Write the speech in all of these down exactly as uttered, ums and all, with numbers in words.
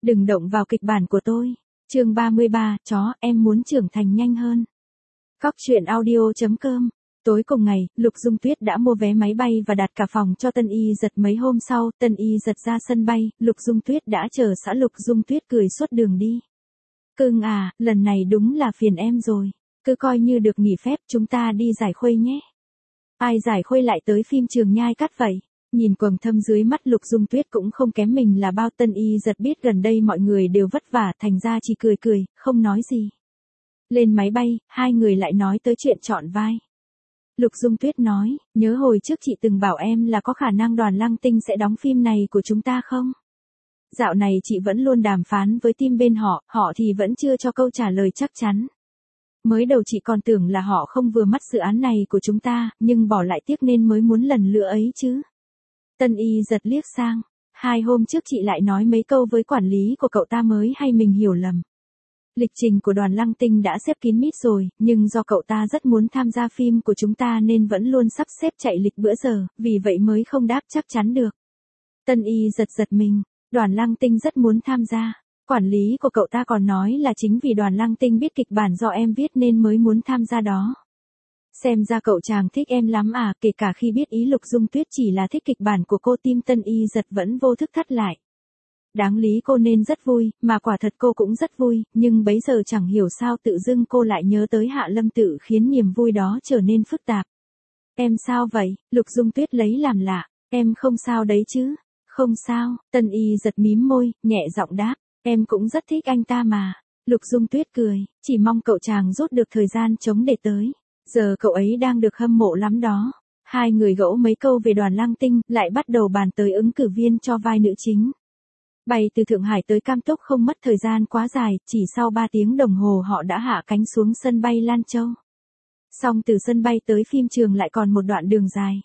Đừng động vào kịch bản của tôi. Chương ba mươi ba, chó, em muốn trưởng thành nhanh hơn. Cóc truyện audio chấm com. Tối cùng ngày, Lục Dung Tuyết đã mua vé máy bay và đặt cả phòng cho Tân Y Giật. Mấy hôm sau, Tân Y Giật ra sân bay, Lục Dung Tuyết đã chờ sẵn. Lục Dung Tuyết cười suốt đường đi. Cưng à, lần này đúng là phiền em rồi. Cứ coi như được nghỉ phép, chúng ta đi giải khuây nhé. Ai giải khuây lại tới phim Trường Nhai cắt vậy? Nhìn quầng thâm dưới mắt Lục Dung Tuyết cũng không kém mình là bao. Tân Y Giật biết gần đây mọi người đều vất vả, thành ra chỉ cười cười, không nói gì. Lên máy bay, hai người lại nói tới chuyện chọn vai. Lục Dung Tuyết nói, nhớ hồi trước chị từng bảo em là có khả năng Đoàn Lăng Tinh sẽ đóng phim này của chúng ta không? Dạo này chị vẫn luôn đàm phán với team bên họ, họ thì vẫn chưa cho câu trả lời chắc chắn. Mới đầu chị còn tưởng là họ không vừa mắt dự án này của chúng ta, nhưng bỏ lại tiếc nên mới muốn lần lựa ấy chứ. Tân Y Giật liếc sang, hai hôm trước chị lại nói mấy câu với quản lý của cậu ta mới hay mình hiểu lầm. Lịch trình của Đoàn Lăng Tinh đã xếp kín mít rồi, nhưng do cậu ta rất muốn tham gia phim của chúng ta nên vẫn luôn sắp xếp chạy lịch bữa giờ, vì vậy mới không đáp chắc chắn được. Tân Y Giật giật mình, Đoàn Lăng Tinh rất muốn tham gia. Quản lý của cậu ta còn nói là chính vì Đoàn Lăng Tinh biết kịch bản do em viết nên mới muốn tham gia đó. Xem ra cậu chàng thích em lắm à, kể cả khi biết ý Lục Dung Tuyết chỉ là thích kịch bản của cô, tim Tân Y Giật vẫn vô thức thắt lại. Đáng lý cô nên rất vui, mà quả thật cô cũng rất vui, nhưng bấy giờ chẳng hiểu sao tự dưng cô lại nhớ tới Hạ Lâm Tự khiến niềm vui đó trở nên phức tạp. Em sao vậy? Lục Dung Tuyết lấy làm lạ, em không sao đấy chứ? Không sao, Tân Y Giật mím môi, nhẹ giọng đáp, em cũng rất thích anh ta mà. Lục Dung Tuyết cười, chỉ mong cậu chàng rút được thời gian trống để tới. Giờ cậu ấy đang được hâm mộ lắm đó. Hai người gẫu mấy câu về Đoàn Lăng Tinh, lại bắt đầu bàn tới ứng cử viên cho vai nữ chính. Bay từ Thượng Hải tới Cam Túc không mất thời gian quá dài, chỉ sau ba tiếng đồng hồ họ đã hạ cánh xuống sân bay Lan Châu. Xong từ sân bay tới phim trường lại còn một đoạn đường dài.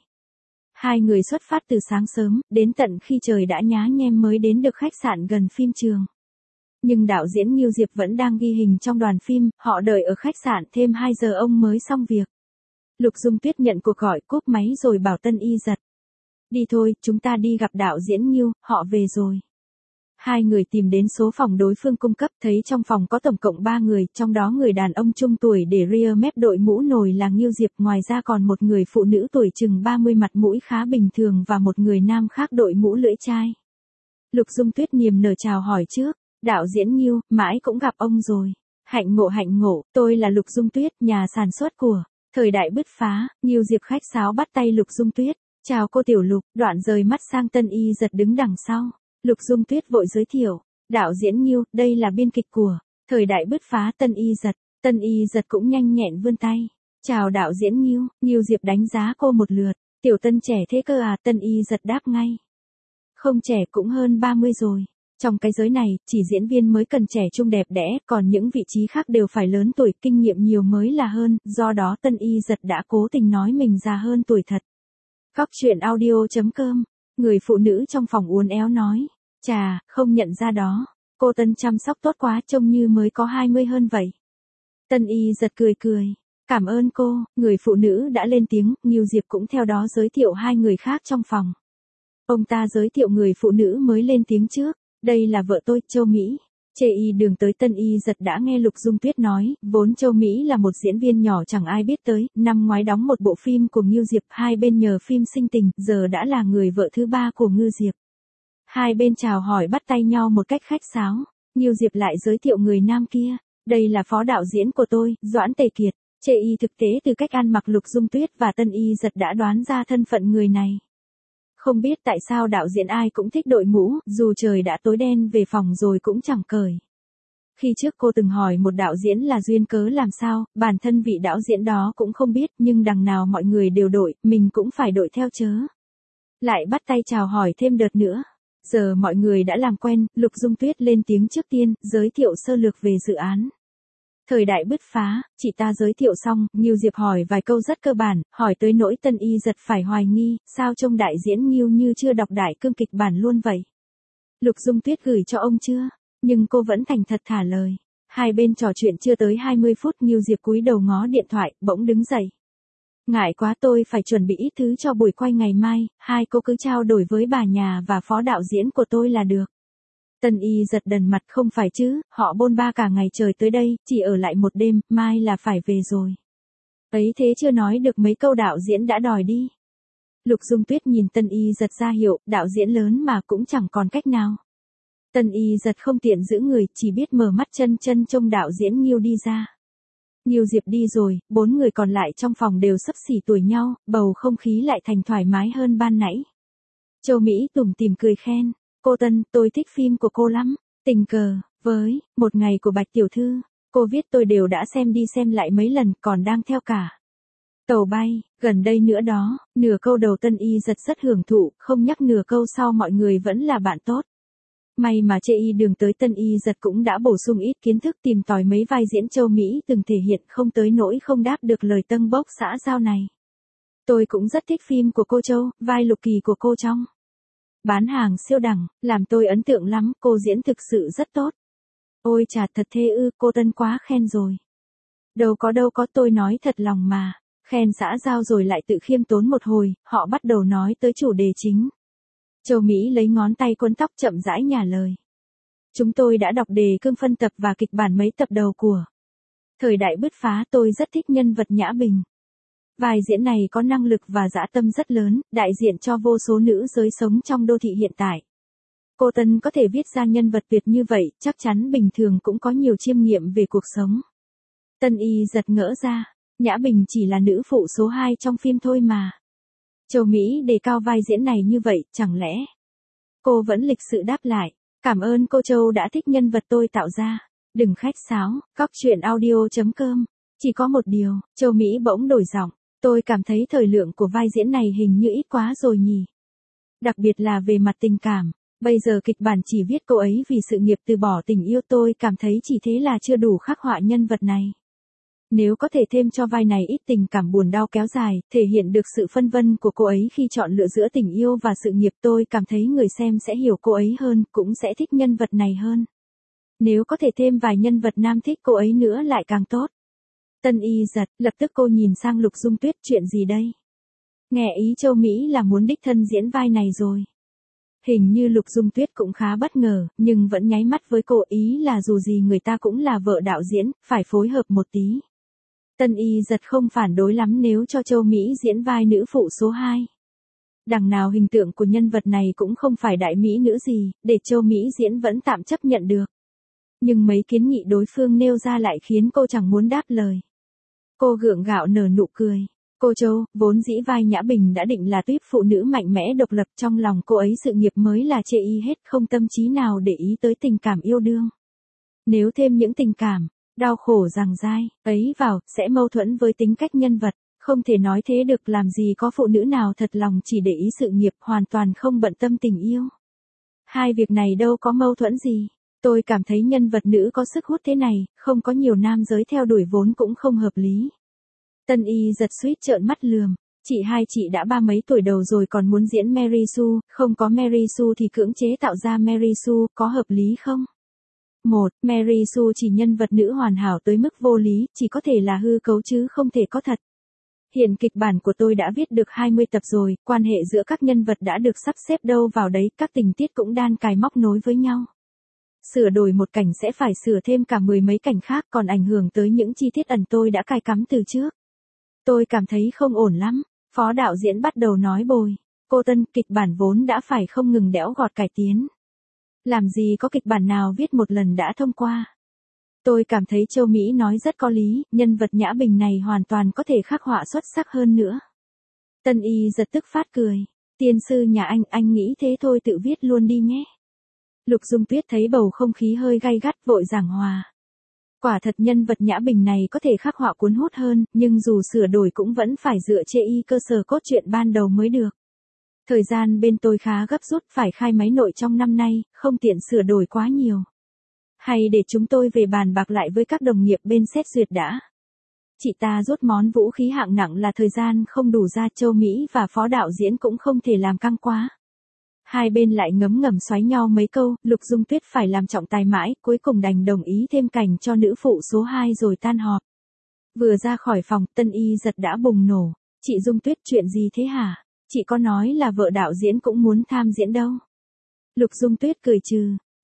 Hai người xuất phát từ sáng sớm, đến tận khi trời đã nhá nhem mới đến được khách sạn gần phim trường. Nhưng đạo diễn Ngưu Diệp vẫn đang ghi hình trong đoàn phim, họ đợi ở khách sạn thêm hai giờ ông mới xong việc. Lục Dung Tuyết nhận cuộc gọi, cúp máy rồi bảo Tân Y Giật. Đi thôi, chúng ta đi gặp đạo diễn Ngưu, họ về rồi. Hai người tìm đến số phòng đối phương cung cấp, thấy trong phòng có tổng cộng ba người, trong đó người đàn ông trung tuổi để ria mép đội mũ nồi là Ngưu Diệp, ngoài ra còn một người phụ nữ tuổi chừng ba mươi mặt mũi khá bình thường và một người nam khác đội mũ lưỡi chai. Lục Dung Tuyết niềm nở chào hỏi trước, đạo diễn Ngưu, mãi cũng gặp ông rồi. Hạnh ngộ hạnh ngộ, tôi là Lục Dung Tuyết, nhà sản xuất của Thời Đại Bứt Phá. Ngưu Diệp khách sáo bắt tay Lục Dung Tuyết, chào cô tiểu Lục, đoạn rời mắt sang Tân Y Giật đứng đằng sau. Lục Dung Tuyết vội giới thiệu, đạo diễn Ngưu, đây là biên kịch của Thời Đại Bứt Phá. Tân Y Giật. Tân Y Giật cũng nhanh nhẹn vươn tay, chào đạo diễn Ngưu. Ngưu Diệp đánh giá cô một lượt, tiểu Tân trẻ thế cơ à? Tân Y Giật đáp ngay, không trẻ, cũng hơn ba mươi rồi. Trong cái giới này, chỉ diễn viên mới cần trẻ trung đẹp đẽ, còn những vị trí khác đều phải lớn tuổi, kinh nghiệm nhiều mới là hơn, do đó Tân Y Giật đã cố tình nói mình già hơn tuổi thật. Cóc truyện audio chấm com. Người phụ nữ trong phòng uốn éo nói, chà, không nhận ra đó, cô Tân chăm sóc tốt quá, trông như mới có hai mươi hơn vậy. Tân Y Giật cười cười, cảm ơn cô. Người phụ nữ đã lên tiếng, Ngưu Diệp cũng theo đó giới thiệu hai người khác trong phòng. Ông ta giới thiệu người phụ nữ mới lên tiếng trước, đây là vợ tôi, Châu Mỹ. Chê y đường tới. Tân Y Giật đã nghe Lục Dung Tuyết nói, vốn Châu Mỹ là một diễn viên nhỏ chẳng ai biết tới, năm ngoái đóng một bộ phim của Ngưu Diệp, hai bên nhờ phim sinh tình, giờ đã là người vợ thứ ba của Ngưu Diệp. Hai bên chào hỏi bắt tay nhau một cách khách sáo, Ngưu Diệp lại giới thiệu người nam kia, đây là phó đạo diễn của tôi, Doãn Tề Kiệt. Chê y thực tế từ cách ăn mặc Lục Dung Tuyết và Tân Y Giật đã đoán ra thân phận người này. Không biết tại sao đạo diễn ai cũng thích đội mũ, dù trời đã tối đen về phòng rồi cũng chẳng cởi. Khi trước cô từng hỏi một đạo diễn là duyên cớ làm sao, bản thân vị đạo diễn đó cũng không biết, nhưng đằng nào mọi người đều đội, mình cũng phải đội theo chớ. Lại bắt tay chào hỏi thêm đợt nữa. Giờ mọi người đã làm quen, Lục Dung Tuyết lên tiếng trước tiên, giới thiệu sơ lược về dự án. Thời Đại Bứt Phá. Chị ta giới thiệu xong, Ngưu Diệp hỏi vài câu rất cơ bản, hỏi tới nỗi Tân Y Giật phải hoài nghi, sao trông đại diễn Ngưu như chưa đọc đại cương kịch bản luôn vậy? Lục Dung Tuyết gửi cho ông chưa? Nhưng cô vẫn thành thật thả lời. Hai bên trò chuyện chưa tới hai mươi phút, Ngưu Diệp cúi đầu ngó điện thoại, bỗng đứng dậy. Ngại quá, tôi phải chuẩn bị ít thứ cho buổi quay ngày mai, hai cô cứ trao đổi với bà nhà và phó đạo diễn của tôi là được. Tân Y giật đần mặt, không phải chứ, họ bôn ba cả ngày trời tới đây, chỉ ở lại một đêm, mai là phải về rồi. Ấy thế chưa nói được mấy câu đạo diễn đã đòi đi. Lục Dung Tuyết nhìn Tân Y giật ra hiệu, đạo diễn lớn mà cũng chẳng còn cách nào. Tân Y giật không tiện giữ người, chỉ biết mở mắt chân chân trông đạo diễn Nghiêu đi ra. Nghiêu Diệp đi rồi, bốn người còn lại trong phòng đều xấp xỉ tuổi nhau, bầu không khí lại thành thoải mái hơn ban nãy. Châu Mỹ tủm tỉm cười khen, cô Tân, tôi thích phim của cô lắm, tình cờ, với, một ngày của Bạch Tiểu Thư, cô viết tôi đều đã xem đi xem lại mấy lần, còn đang theo cả. Tàu bay, gần đây nữa đó, nửa câu đầu Tân Y giật rất hưởng thụ, không nhắc nửa câu sau mọi người vẫn là bạn tốt. May mà chê y đường tới Tân Y giật cũng đã bổ sung ít kiến thức tìm tòi mấy vai diễn Châu Mỹ từng thể hiện không tới nỗi không đáp được lời tâng bốc xã giao này. Tôi cũng rất thích phim của cô Châu, vai Lục Kỳ của cô trong Bán hàng siêu đẳng, làm tôi ấn tượng lắm, cô diễn thực sự rất tốt. Ôi chà, thật thế ư, cô Tân quá khen rồi. Đâu có đâu có, tôi nói thật lòng mà. Khen xã giao rồi lại tự khiêm tốn một hồi, họ bắt đầu nói tới chủ đề chính. Châu Mỹ lấy ngón tay quấn tóc chậm rãi nhả lời. Chúng tôi đã đọc đề cương phân tập và kịch bản mấy tập đầu của Thời đại bứt phá, tôi rất thích nhân vật Nhã Bình. Vai diễn này có năng lực và dã tâm rất lớn, đại diện cho vô số nữ giới sống trong đô thị hiện tại. Cô Tân có thể viết ra nhân vật tuyệt như vậy, chắc chắn bình thường cũng có nhiều chiêm nghiệm về cuộc sống. Tân Y giật ngỡ ra, Nhã Bình chỉ là nữ phụ số hai trong phim thôi mà. Châu Mỹ đề cao vai diễn này như vậy, chẳng lẽ? Cô vẫn lịch sự đáp lại, cảm ơn cô Châu đã thích nhân vật tôi tạo ra. Đừng khách sáo, cóc truyện audio chấm com. Chỉ có một điều, Châu Mỹ bỗng đổi giọng. Tôi cảm thấy thời lượng của vai diễn này hình như ít quá rồi nhỉ. Đặc biệt là về mặt tình cảm. Bây giờ kịch bản chỉ viết cô ấy vì sự nghiệp từ bỏ tình yêu, tôi cảm thấy chỉ thế là chưa đủ khắc họa nhân vật này. Nếu có thể thêm cho vai này ít tình cảm buồn đau kéo dài, thể hiện được sự phân vân của cô ấy khi chọn lựa giữa tình yêu và sự nghiệp, tôi cảm thấy người xem sẽ hiểu cô ấy hơn, cũng sẽ thích nhân vật này hơn. Nếu có thể thêm vài nhân vật nam thích cô ấy nữa lại càng tốt. Tân Y giật, lập tức cô nhìn sang Lục Dung Tuyết, chuyện gì đây? Nghe ý Châu Mỹ là muốn đích thân diễn vai này rồi. Hình như Lục Dung Tuyết cũng khá bất ngờ, nhưng vẫn nháy mắt với cô, ý là dù gì người ta cũng là vợ đạo diễn, phải phối hợp một tí. Tân Y giật không phản đối lắm nếu cho Châu Mỹ diễn vai nữ phụ số hai. Đằng nào hình tượng của nhân vật này cũng không phải đại mỹ nữ gì, để Châu Mỹ diễn vẫn tạm chấp nhận được. Nhưng mấy kiến nghị đối phương nêu ra lại khiến cô chẳng muốn đáp lời. Cô gượng gạo nở nụ cười. Cô Châu, vốn dĩ vai Nhã Bình đã định là tuyếp phụ nữ mạnh mẽ độc lập, trong lòng cô ấy sự nghiệp mới là chê y hết, không tâm trí nào để ý tới tình cảm yêu đương. Nếu thêm những tình cảm, đau khổ giằng dai, ấy vào, sẽ mâu thuẫn với tính cách nhân vật, không thể nói thế được, làm gì có phụ nữ nào thật lòng chỉ để ý sự nghiệp, hoàn toàn không bận tâm tình yêu. Hai việc này đâu có mâu thuẫn gì. Tôi cảm thấy nhân vật nữ có sức hút thế này, không có nhiều nam giới theo đuổi vốn cũng không hợp lý. Tân Y giật suýt trợn mắt lườm, chị hai chị đã ba mấy tuổi đầu rồi còn muốn diễn Mary Sue, không có Mary Sue thì cưỡng chế tạo ra Mary Sue, có hợp lý không? Một, Mary Sue chỉ nhân vật nữ hoàn hảo tới mức vô lý, chỉ có thể là hư cấu chứ không thể có thật. Hiện kịch bản của tôi đã viết được hai mươi tập rồi, quan hệ giữa các nhân vật đã được sắp xếp đâu vào đấy, các tình tiết cũng đan cài móc nối với nhau. Sửa đổi một cảnh sẽ phải sửa thêm cả mười mấy cảnh khác, còn ảnh hưởng tới những chi tiết ẩn tôi đã cài cắm từ trước. Tôi cảm thấy không ổn lắm. Phó đạo diễn bắt đầu nói bồi. Cô Tân, kịch bản vốn đã phải không ngừng đẽo gọt cải tiến. Làm gì có kịch bản nào viết một lần đã thông qua. Tôi cảm thấy Châu Mỹ nói rất có lý, nhân vật Nhã Bình này hoàn toàn có thể khắc họa xuất sắc hơn nữa. Tân Y giật tức phát cười. Tiên sư nhà anh, anh nghĩ thế thôi tự viết luôn đi nhé. Lục Dung Tuyết thấy bầu không khí hơi gay gắt, vội giảng hòa. Quả thật nhân vật Nhã Bình này có thể khắc họa cuốn hút hơn, nhưng dù sửa đổi cũng vẫn phải dựa chê y cơ sở cốt truyện ban đầu mới được. Thời gian bên tôi khá gấp rút, phải khai máy nội trong năm nay, không tiện sửa đổi quá nhiều. Hay để chúng tôi về bàn bạc lại với các đồng nghiệp bên xét duyệt đã. Chị ta rút món vũ khí hạng nặng là thời gian không đủ ra, Châu Mỹ và phó đạo diễn cũng không thể làm căng quá. Hai bên lại ngấm ngầm xoáy nhau mấy câu, Lục Dung Tuyết phải làm trọng tài mãi, cuối cùng đành đồng ý thêm cảnh cho nữ phụ số hai rồi tan họp. Vừa ra khỏi phòng, Tân Y giật đã bùng nổ. Chị Dung Tuyết, chuyện gì thế hả? Chị có nói là vợ đạo diễn cũng muốn tham diễn đâu. Lục Dung Tuyết cười trừ.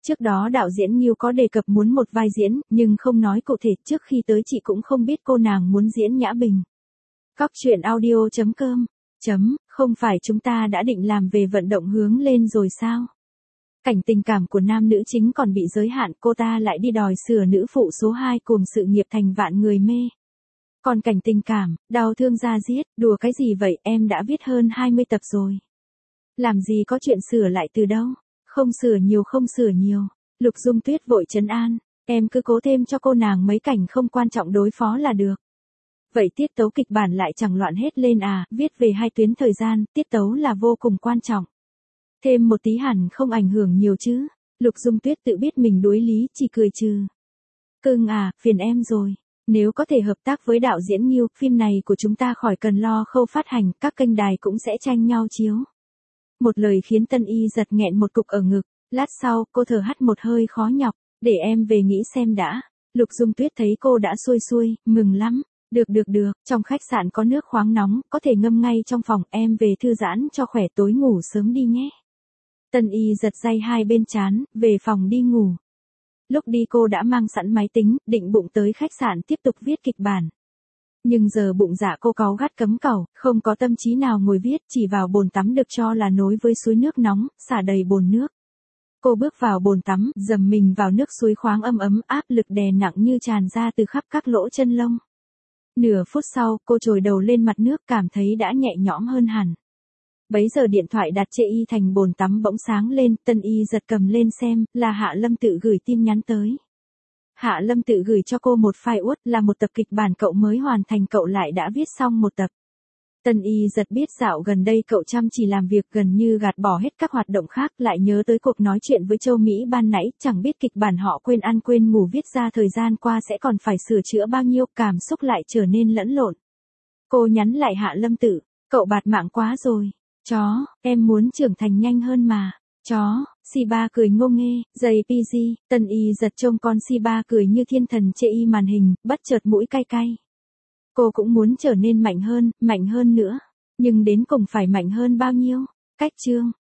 Trước đó đạo diễn Nghiêu có đề cập muốn một vai diễn, nhưng không nói cụ thể, trước khi tới chị cũng không biết cô nàng muốn diễn Nhã Bình. Cóc truyện audio chấm com chấm, không phải chúng ta đã định làm về vận động hướng lên rồi sao? Cảnh tình cảm của nam nữ chính còn bị giới hạn, cô ta lại đi đòi sửa nữ phụ số hai cùng sự nghiệp thành vạn người mê. Còn cảnh tình cảm, đau thương ra giết, đùa cái gì vậy, em đã viết hơn hai mươi tập rồi. Làm gì có chuyện sửa lại từ đâu, không sửa nhiều không sửa nhiều. Lục Dung Tuyết vội trấn an, em cứ cố thêm cho cô nàng mấy cảnh không quan trọng đối phó là được. Vậy tiết tấu kịch bản lại chẳng loạn hết lên à, viết về hai tuyến thời gian, tiết tấu là vô cùng quan trọng. Thêm một tí hẳn không ảnh hưởng nhiều chứ. Lục Dung Tuyết tự biết mình đuối lý, chỉ cười trừ. Cưng à, phiền em rồi. Nếu có thể hợp tác với đạo diễn Nghiêu, phim này của chúng ta khỏi cần lo khâu phát hành, các kênh đài cũng sẽ tranh nhau chiếu. Một lời khiến Tân Y giật nghẹn một cục ở ngực. Lát sau, cô thở hắt một hơi khó nhọc, để em về nghĩ xem đã. Lục Dung Tuyết thấy cô đã xuôi xuôi, mừng lắm. Được được được, trong khách sạn có nước khoáng nóng, có thể ngâm ngay trong phòng, em về thư giãn cho khỏe, tối ngủ sớm đi nhé. Tân Y giật day hai bên trán, về phòng đi ngủ. Lúc đi cô đã mang sẵn máy tính, định bụng tới khách sạn tiếp tục viết kịch bản. Nhưng giờ bụng dạ cô cáu gắt cấm cẩu, không có tâm trí nào ngồi viết, chỉ vào bồn tắm được cho là nối với suối nước nóng, xả đầy bồn nước. Cô bước vào bồn tắm, dầm mình vào nước suối khoáng ấm ấm, áp lực đè nặng như tràn ra từ khắp các lỗ chân lông. Nửa phút sau, cô trồi đầu lên mặt nước, cảm thấy đã nhẹ nhõm hơn hẳn. Bấy giờ điện thoại đặt chê y thành bồn tắm bỗng sáng lên, Tân Y giật cầm lên xem, là Hạ Lâm tự gửi tin nhắn tới. Hạ Lâm tự gửi cho cô một file uất, là một tập kịch bản cậu mới hoàn thành, cậu lại đã viết xong một tập. Tân Y giật biết dạo gần đây cậu chăm chỉ làm việc, gần như gạt bỏ hết các hoạt động khác, lại nhớ tới cuộc nói chuyện với Châu Mỹ ban nãy, chẳng biết kịch bản họ quên ăn quên ngủ viết ra thời gian qua sẽ còn phải sửa chữa bao nhiêu, cảm xúc lại trở nên lẫn lộn. Cô nhắn lại Hạ Lâm tự, cậu bạt mạng quá rồi. Chó, em muốn trưởng thành nhanh hơn mà. Chó, si ba cười ngô nghê, giày pê giê, Tân Y giật trông con si ba cười như thiên thần chê y màn hình, bất chợt mũi cay cay. Cô cũng muốn trở nên mạnh hơn, mạnh hơn nữa. Nhưng đến cùng phải mạnh hơn bao nhiêu? Cách chương.